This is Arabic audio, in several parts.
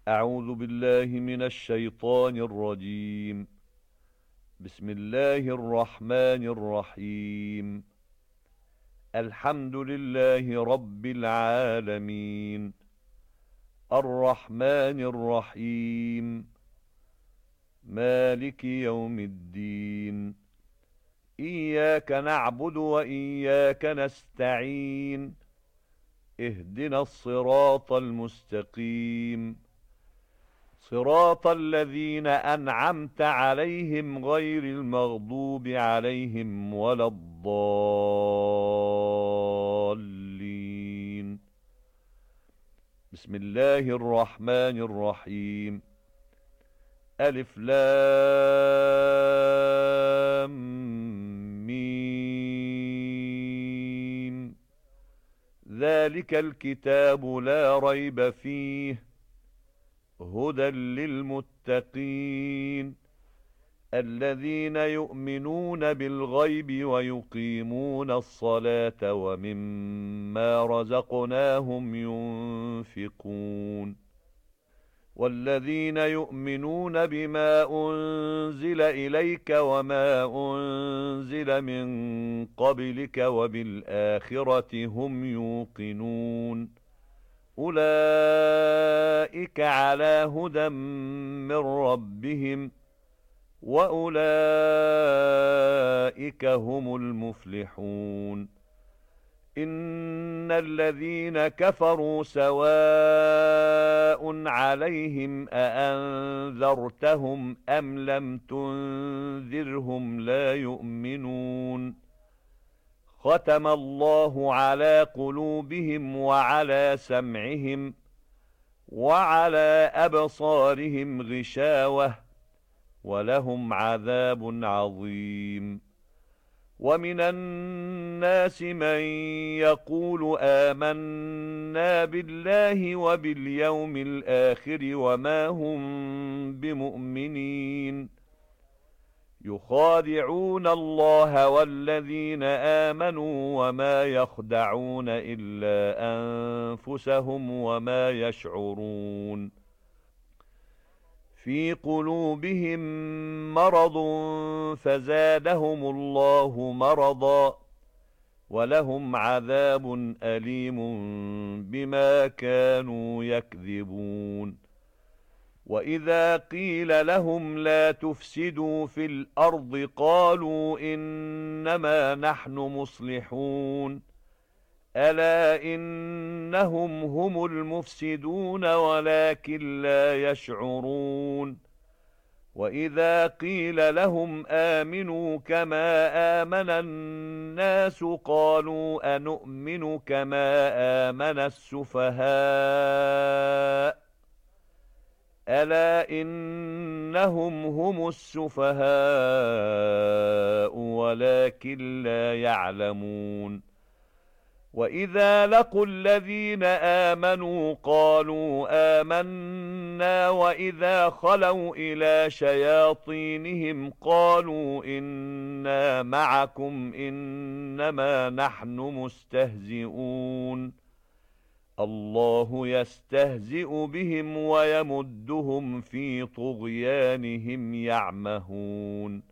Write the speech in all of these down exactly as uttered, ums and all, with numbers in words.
أعوذ بالله من الشيطان الرجيم. بسم الله الرحمن الرحيم. الحمد لله رب العالمين، الرحمن الرحيم، مالك يوم الدين. إياك نعبد وإياك نستعين. اهدنا الصراط المستقيم، صراط الذين أنعمت عليهم غير المغضوب عليهم ولا الضالين. بسم الله الرحمن الرحيم. ألف لام ميم. ذلك الكتاب لا ريب فيه هدى للمتقين، الذين يؤمنون بالغيب ويقيمون الصلاة ومما رزقناهم ينفقون، والذين يؤمنون بما أنزل إليك وما أنزل من قبلك وبالآخرة هم يوقنون. أولئك على هدى من ربهم وأولئك هم المفلحون. إن الذين كفروا سواء عليهم أأنذرتهم أم لم تنذرهم لا يؤمنون. ختم الله على قلوبهم وعلى سمعهم وعلى أبصارهم غشاوة ولهم عذاب عظيم. ومن الناس من يقول آمنا بالله وباليوم الآخر وما هم بمؤمنين، يخادعون الله والذين آمنوا وما يخدعون إلا أنفسهم وما يشعرون. في قلوبهم مرض فزادهم الله مرضا ولهم عذاب أليم بما كانوا يكذبون. وإذا قيل لهم لا تفسدوا في الأرض قالوا إنما نحن مصلحون. ألا إنهم هم المفسدون ولكن لا يشعرون. وإذا قيل لهم آمنوا كما آمن الناس قالوا أنؤمن كما آمن السفهاء. ألا إنهم هم السفهاء ولكن لا يعلمون. وإذا لقوا الذين آمنوا قالوا آمنا وإذا خلوا إلى شياطينهم قالوا إنا معكم إنما نحن مستهزئون. الله يستهزئ بهم ويمدهم في طغيانهم يعمهون.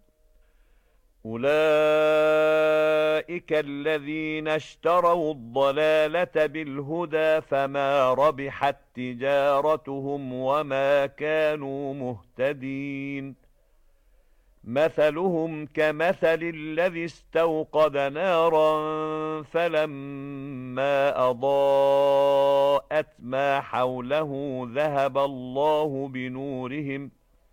أولئك الذين اشتروا الضلالة بالهدى فما ربحت تجارتهم وما كانوا مهتدين. مثلهم كمثل الذي استوقد نارا فلما أضاءت ما حوله ذهب الله بنورهم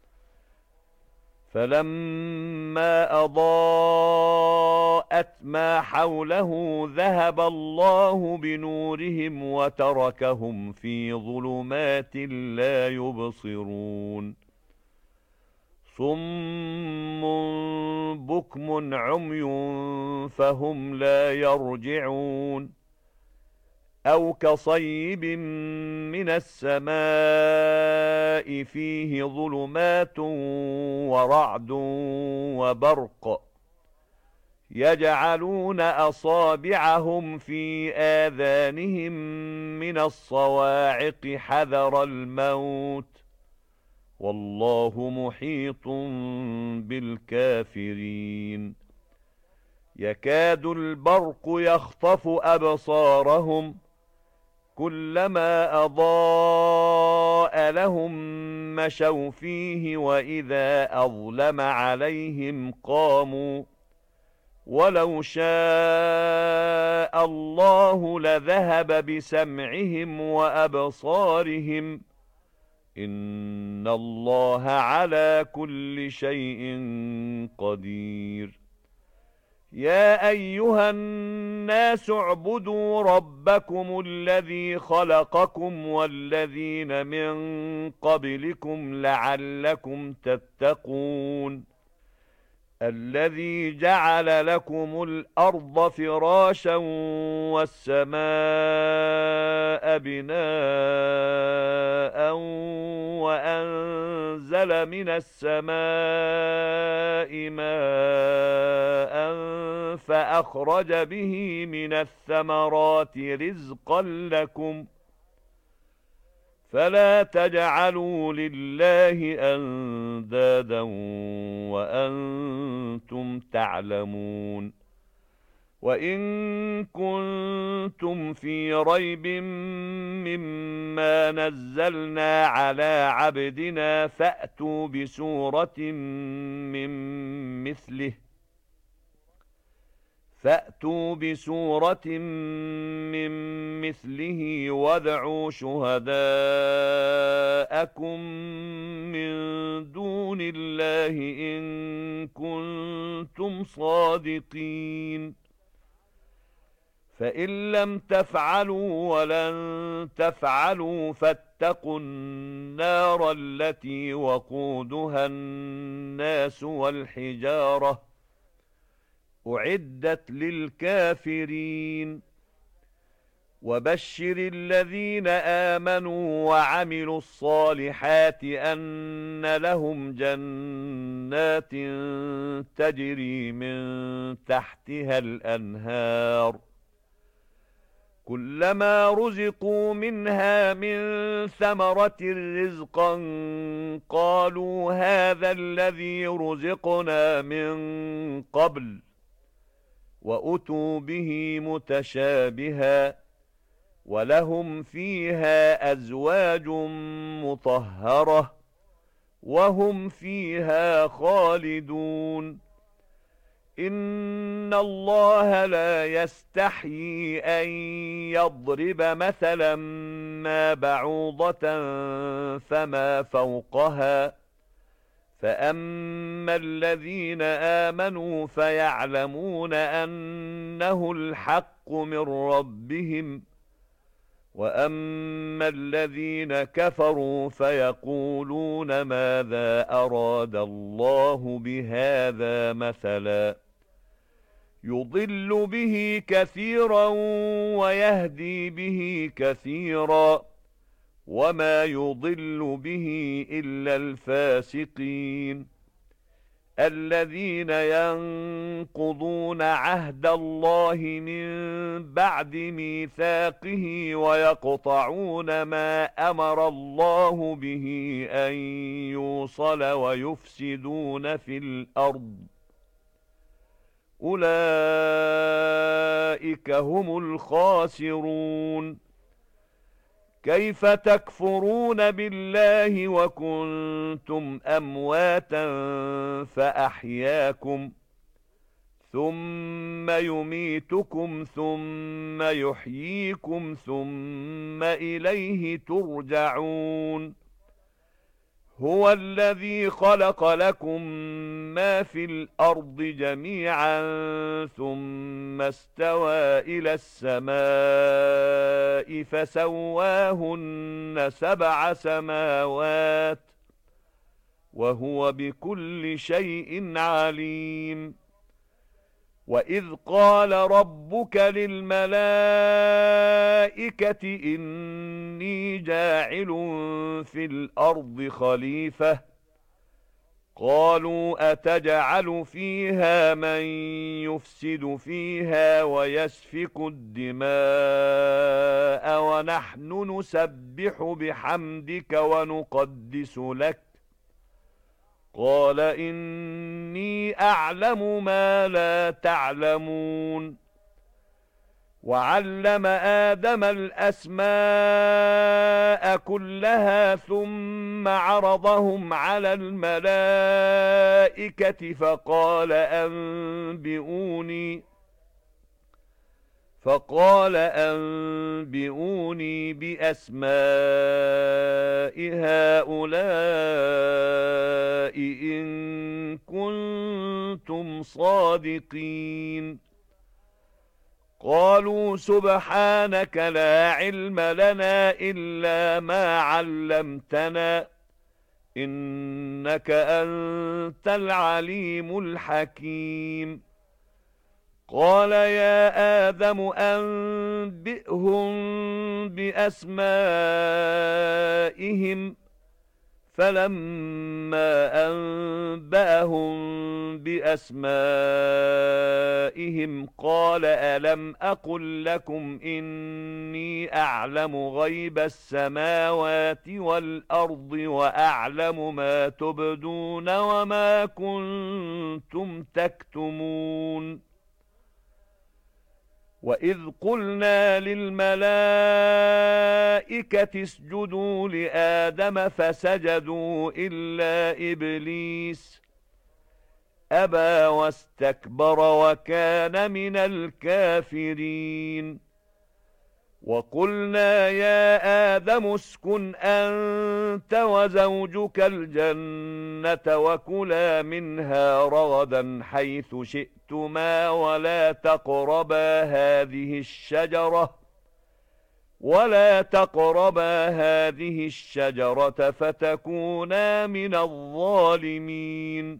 فلما أضاءت ما حوله ذهب الله بنورهم وتركهم في ظلمات لا يبصرون. صم بكم عمي فهم لا يرجعون. أو كصيب من السماء فيه ظلمات ورعد وبرق يجعلون أصابعهم في آذانهم من الصواعق حذر الموت والله محيط بالكافرين يكاد البرق يخطف أبصارهم كلما أضاء لهم مشوا فيه وإذا أظلم عليهم قاموا ولو شاء الله لذهب بسمعهم وأبصارهم إن الله على كل شيء قدير يا أيها الناس اعبدوا ربكم الذي خلقكم والذين من قبلكم لعلكم تتقون الذي جعل لكم الأرض فراشا والسماء بناء وأنزل من السماء ماء فأخرج به من الثمرات رزقا لكم فلا تجعلوا لله أندادا وأنتم تعلمون وإن كنتم في ريب مما نزلنا على عبدنا فأتوا بسورة من مثله فأتوا بسورة من مثله وادعوا شهداءكم من دون الله إن كنتم صادقين فإن لم تفعلوا ولن تفعلوا فاتقوا النار التي وقودها الناس والحجارة أعدت للكافرين وبشر الذين آمنوا وعملوا الصالحات أن لهم جنات تجري من تحتها الأنهار كلما رزقوا منها من ثمرة رزقا قالوا هذا الذي رزقنا من قبل وأتوا به متشابها ولهم فيها أزواج مطهرة وهم فيها خالدون إن الله لا يستحيي أن يضرب مثلا ما بعوضة فما فوقها فأما الذين آمنوا فيعلمون أنه الحق من ربهم وأما الذين كفروا فيقولون ماذا أراد الله بهذا مثلا يضل به كثيرا ويهدي به كثيرا وما يضل به إلا الفاسقين الذين ينقضون عهد الله من بعد ميثاقه ويقطعون ما أمر الله به أن يوصل ويفسدون في الأرض أولئك هم الخاسرون كيف تكفرون بالله وكنتم أمواتا فأحياكم ثم يميتكم ثم يحييكم ثم إليه ترجعون هو الذي خلق لكم ما في الأرض جميعا ثم استوى إلى السماء فسواهن سبع سماوات وهو بكل شيء عليم وإذ قال ربك للملائكة إني جاعل في الأرض خليفة قالوا أتجعل فيها من يفسد فيها ويسفك الدماء ونحن نسبح بحمدك ونقدس لك قال إني أعلم ما لا تعلمون وعلم آدم الأسماء كلها ثم عرضهم على الملائكة فقال أنبئوني فقال أنبئوني بأسماء هؤلاء إن كنتم صادقين قالوا سبحانك لا علم لنا إلا ما علمتنا إنك أنت العليم الحكيم قال يا آدم أنبئهم بأسمائهم فلما أنبأهم بأسمائهم قال ألم أقل لكم إني أعلم غيب السماوات والأرض وأعلم ما تبدون وما كنتم تكتمون وإذ قلنا للملائكة اسجدوا لآدم فسجدوا إلا إبليس أبى واستكبر وكان من الكافرين وقلنا يا آدم اسكن أنت وزوجك الجنة وكلا منها رغدا حيث شئتما ولا تقربا هذه الشجرة ولا تقربا هذه الشجرة فتكونا من الظالمين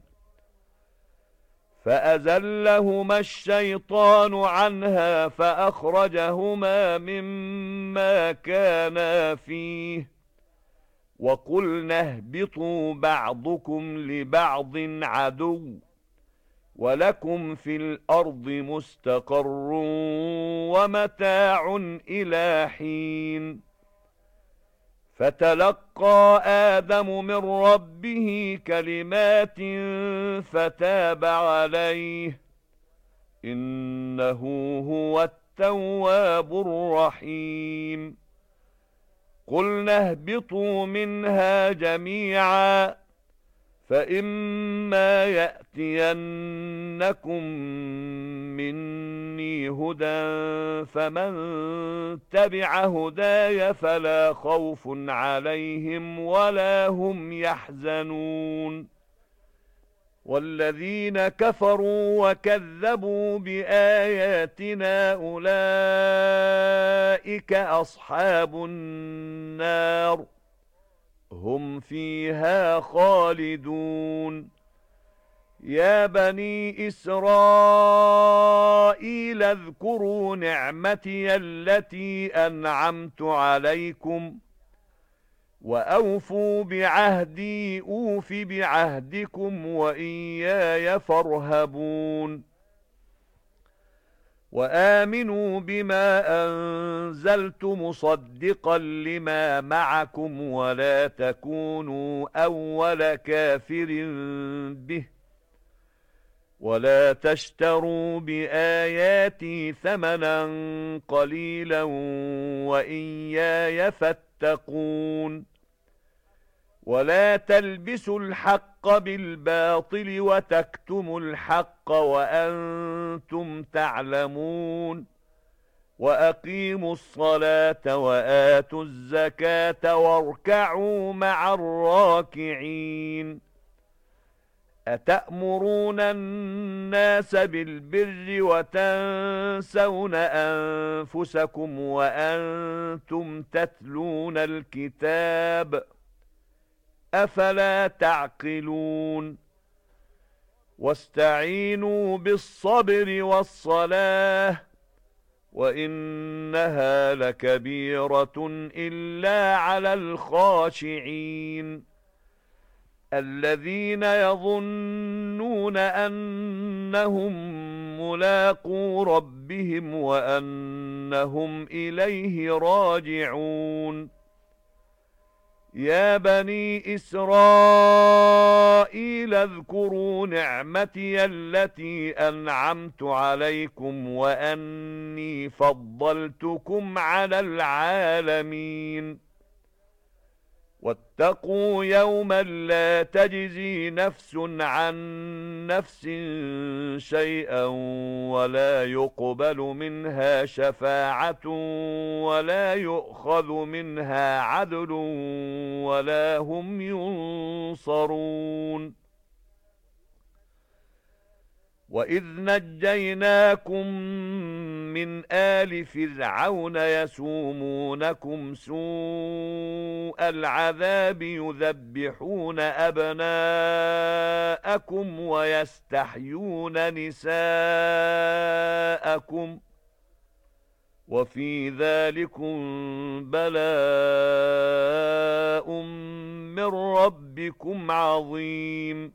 فأزلهما الشيطان عنها فأخرجهما مما كانا فيه وقلنا اهبطوا بعضكم لبعض عدو ولكم في الأرض مستقر ومتاع إلى حين فتلقى آدم من ربه كلمات فتاب عليه إنه هو التواب الرحيم قلنا اهبطوا منها جميعا فإما يأتينكم مني هدى فمن تبع هداي فلا خوف عليهم ولا هم يحزنون والذين كفروا وكذبوا بآياتنا أولئك أصحاب النار هم فيها خالدون يا بني إسرائيل اذكروا نعمتي التي أنعمت عليكم وأوفوا بعهدي أوف بعهدكم وإياي فارهبون وآمنوا بما أنزلت مصدقا لما معكم ولا تكونوا أول كافر به ولا تشتروا بآياتي ثمنا قليلا وإياي فاتقون ولا تلبسوا الحق بالباطل وتكتموا الحق وأنتم تعلمون وأقيموا الصلاة وآتوا الزكاة واركعوا مع الراكعين أتأمرون الناس بالبر وتنسون أنفسكم وأنتم تتلون الكتاب أفلا تعقلون واستعينوا بالصبر والصلاة وإنها لكبيرة إلا على الخاشعين الذين يظنون أنهم ملاقو ربهم وأنهم إليه راجعون يا بني إسرائيل اذكروا نعمتي التي أنعمت عليكم وأني فضلتكم على العالمين واتقوا يوما لا تجزي نفس عن نفس شيئا ولا يقبل منها شفاعة ولا يؤخذ منها عدل ولا هم ينصرون وإذ نجيناكم من آل فرعون يسومونكم سوء العذاب يذبحون أبناءكم ويستحيون نساءكم وفي ذلكم بلاء من ربكم عظيم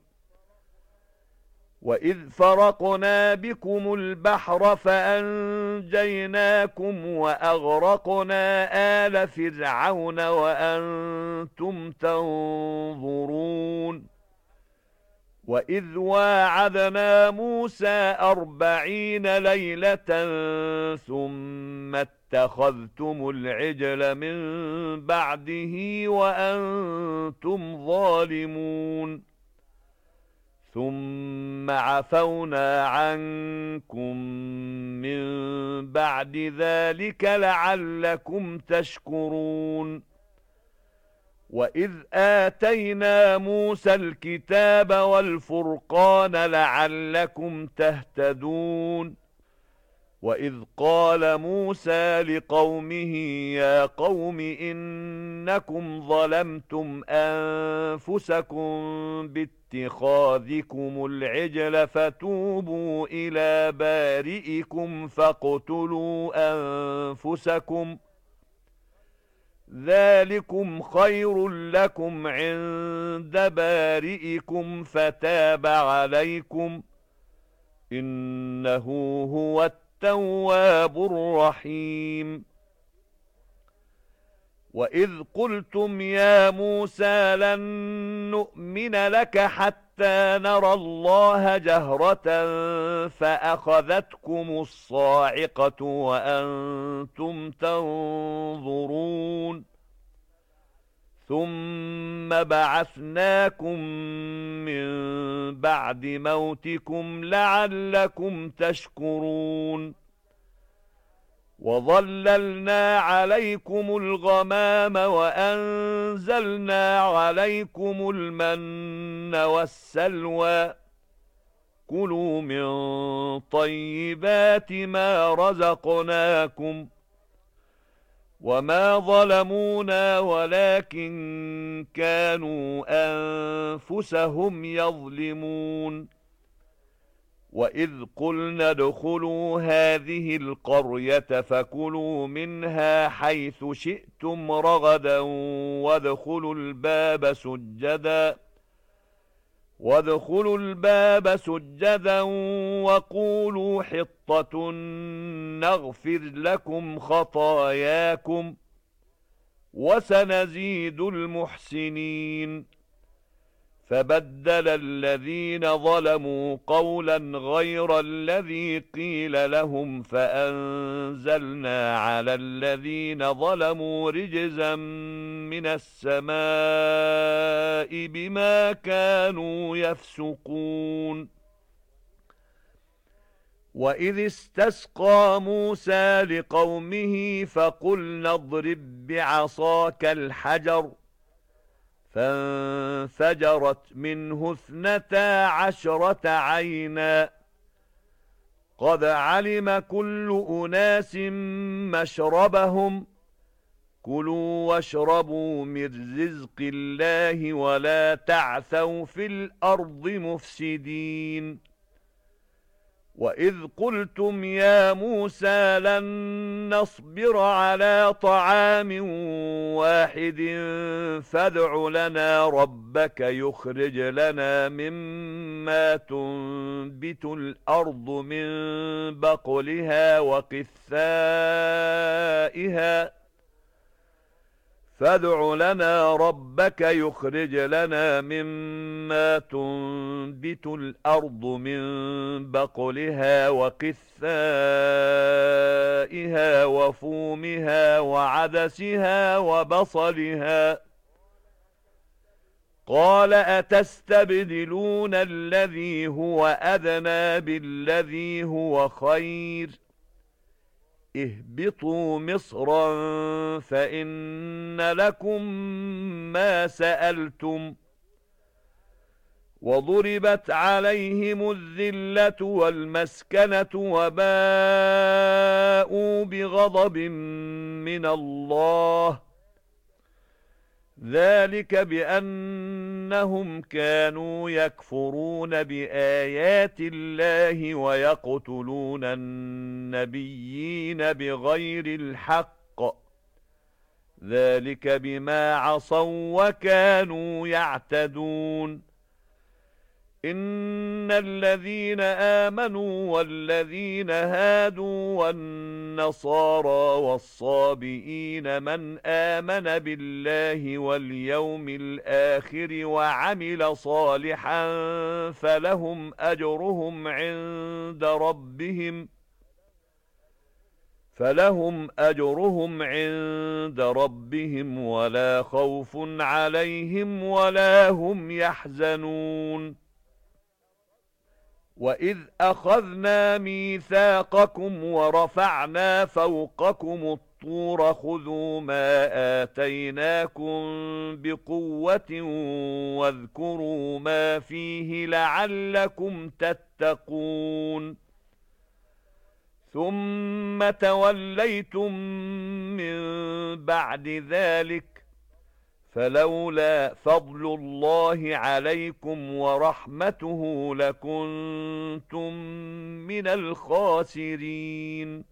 وإذ فرقنا بكم البحر فأنجيناكم وأغرقنا آل فرعون وأنتم تنظرون وإذ واعدنا موسى أربعين ليلة ثم اتخذتم العجل من بعده وأنتم ظالمون ثم عفونا عنكم من بعد ذلك لعلكم تشكرون وإذ آتينا موسى الكتاب والفرقان لعلكم تهتدون وإذ قال موسى لقومه يا قوم إنكم ظلمتم أنفسكم باتخاذكم العجل فتوبوا إلى بارئكم فاقتلوا أنفسكم ذلكم خير لكم عند بارئكم فتاب عليكم إنه هو التواب الرحيم وإذ قلتم يا موسى لن نؤمن لك حتى نرى الله جهرة فأخذتكم الصاعقة وأنتم تنظرون ثم بعثناكم من بعد موتكم لعلكم تشكرون وظللنا عليكم الغمام وأنزلنا عليكم المن والسلوى كلوا من طيبات ما رزقناكم وما ظلمونا ولكن كانوا أنفسهم يظلمون وإذ قلنا ادخلوا هذه القرية فكلوا منها حيث شئتم رغدا وادخلوا الباب سجدا وادخلوا الباب سجدا وقولوا حطة نغفر لكم خطاياكم وسنزيد المحسنين فبدل الذين ظلموا قولا غير الذي قيل لهم فأنزلنا على الذين ظلموا رجزا من السماء بما كانوا يفسقون وإذ استسقى موسى لقومه فقلنا اضرب بعصاك الحجر فانفجرت منه اثنتا عشرة عينا قد علم كل أناس مشربهم كلوا واشربوا من رزق الله ولا تعثوا في الأرض مفسدين وَإِذْ قُلْتُمْ يَا مُوسَى لَن نَّصْبِرَ عَلَىٰ طَعَامٍ وَاحِدٍ فَادْعُ لَنَا رَبَّكَ يُخْرِجْ لَنَا مِمَّا تُنبِتُ الْأَرْضُ مِن بَقْلِهَا وَقِثَّائِهَا فادع لنا ربك يخرج لنا مما تنبت الأرض من بقلها وقثائها وفومها وعدسها وبصلها قال أتستبدلون الذي هو أدنى بالذي هو خير اهبطوا مصرا فإن لكم ما سألتم وضربت عليهم الذلة والمسكنة وباءوا بغضب من الله ذلك بأنهم كانوا يكفرون بآيات الله ويقتلون النبيين بغير الحق ذلك بما عصوا وكانوا يعتدون إن الذين آمنوا والذين هادوا والنصارى والصابئين من آمن بالله واليوم الآخر وعمل صالحا فلهم أجرهم عند ربهم فلهم أجرهم عند ربهم ولا خوف عليهم ولا هم يحزنون وَإِذْ أَخَذْنَا مِيثَاقَكُمْ وَرَفَعْنَا فَوْقَكُمُ الطُّورَ خُذُوا مَا آتَيْنَاكُمْ بِقُوَّةٍ وَاذْكُرُوا مَا فِيهِ لَعَلَّكُمْ تَتَّقُونَ ثُمَّ تَوَلَّيْتُمْ مِنْ بَعْدِ ذَلِكَ فلولا فضل الله عليكم ورحمته لكنتم من الخاسرين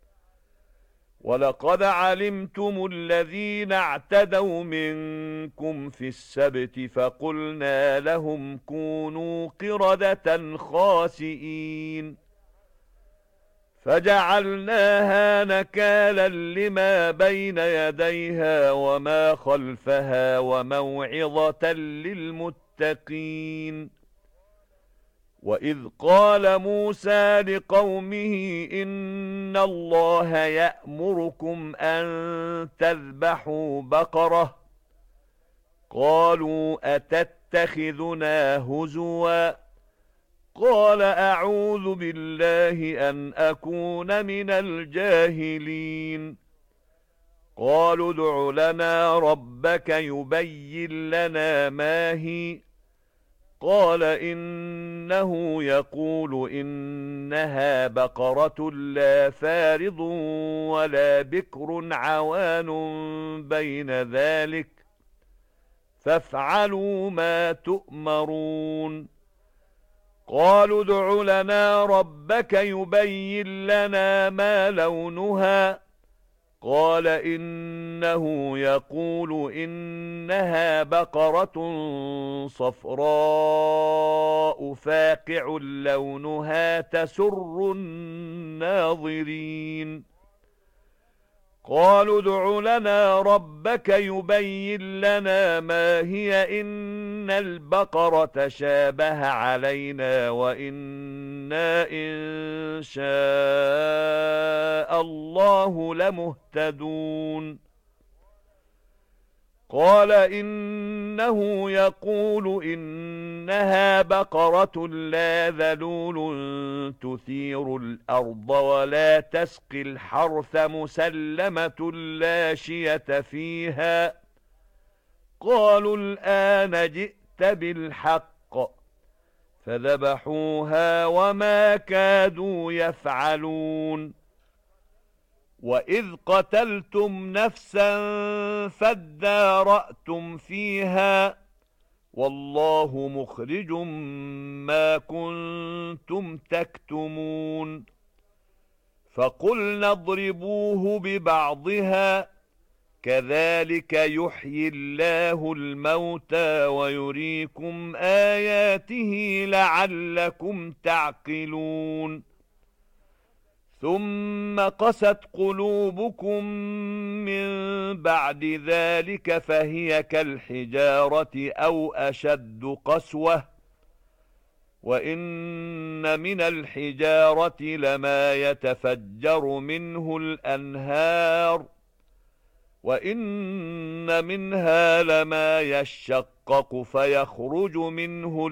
ولقد علمتم الذين اعتدوا منكم في السبت فقلنا لهم كونوا قردة خاسئين فجعلناها نكالا لما بين يديها وما خلفها وموعظة للمتقين وإذ قال موسى لقومه إن الله يأمركم أن تذبحوا بقرة قالوا أتتخذنا هزوا قال أعوذ بالله أن أكون من الجاهلين قالوا ادع لنا ربك يبين لنا ما هي قال إنه يقول إنها بقرة لا فارض ولا بكر عوان بين ذلك فافعلوا ما تؤمرون قالوا ادع لنا ربك يبين لنا ما لونها قال إنه يقول إنها بقرة صفراء فاقع لونها تسر الناظرين قالوا ادع لنا ربك يبين لنا ما هي إن البقرة شابه علينا وإنا إن شاء الله لمهتدون قال إنه يقول إنها بقرة لا ذلول تثير الأرض ولا تسقي الحرث مسلمة لا شية فيها قالوا الآن جئت بالحق فذبحوها وما كادوا يفعلون وَإِذْ قَتَلْتُمْ نَفْسًا فَادَّارَأْتُمْ فِيهَا والله مخرج ما كنتم تكتمون فقلنا اضربوه ببعضها كذلك يحيي الله الموتى ويريكم آياته لعلكم تعقلون ثم قست قلوبكم من بعد ذلك فهي كالحجارة أو أشد قسوة وإن من الحجارة لما يتفجر منه الأنهار وإن منها لما يشقق فيخرج منه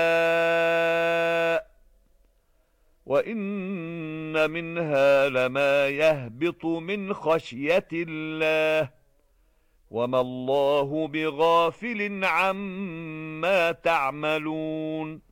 الماء وإن منها لما يهبط من خشية الله وما الله بغافل عما تعملون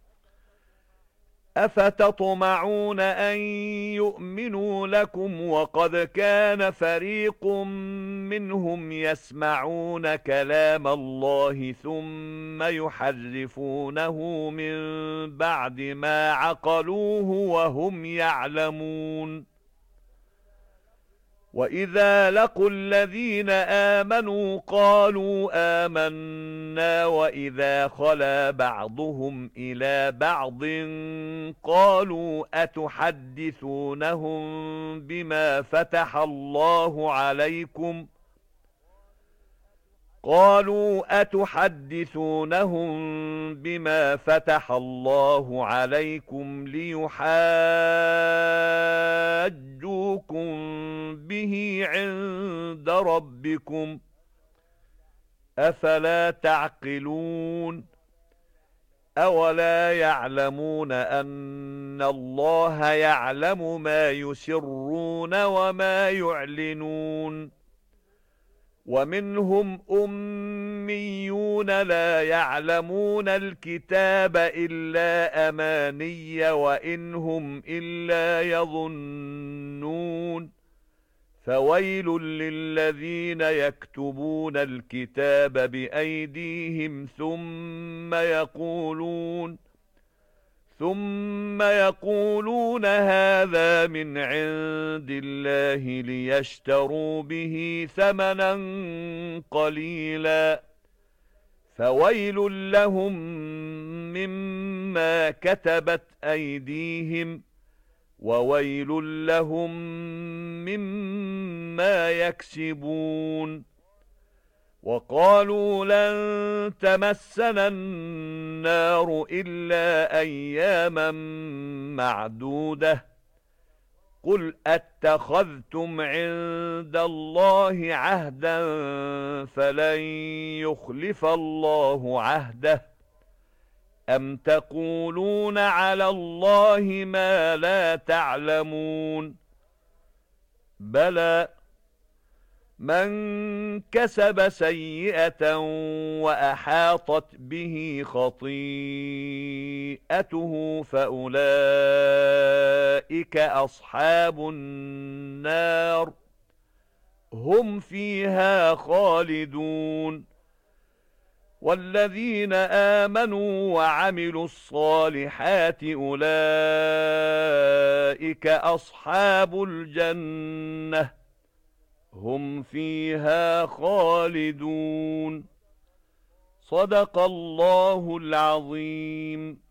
أفتطمعون أن يؤمنوا لكم وقد كان فريق منهم يسمعون كلام الله ثم يحرفونه من بعد ما عقلوه وهم يعلمون وإذا لقوا الذين آمنوا قالوا آمنا وإذا خلا بعضهم إلى بعض قالوا أتحدثونهم بما فتح الله عليكم قالوا أتحدثونهم بما فتح الله عليكم ليحاجوكم به عند ربكم أفلا تعقلون أولا يعلمون أن الله يعلم ما يسرون وما يعلنون ومنهم أميون لا يعلمون الكتاب إلا أماني وإنهم إلا يظنون فويل للذين يكتبون الكتاب بأيديهم ثم يقولون ثم يقولون هذا من عند الله ليشتروا به ثمنا قليلا فويل لهم مما كتبت أيديهم وويل لهم مما يكسبون وقالوا لن تمسنا النار إلا أياما معدودة قل أتخذتم عند الله عهدا فلن يخلف الله عهده أم تقولون على الله ما لا تعلمون بلى من كسب سيئة وأحاطت به خطيئته فأولئك أصحاب النار هم فيها خالدون والذين آمنوا وعملوا الصالحات أولئك أصحاب الجنة هم فيها خالدون صدق الله العظيم.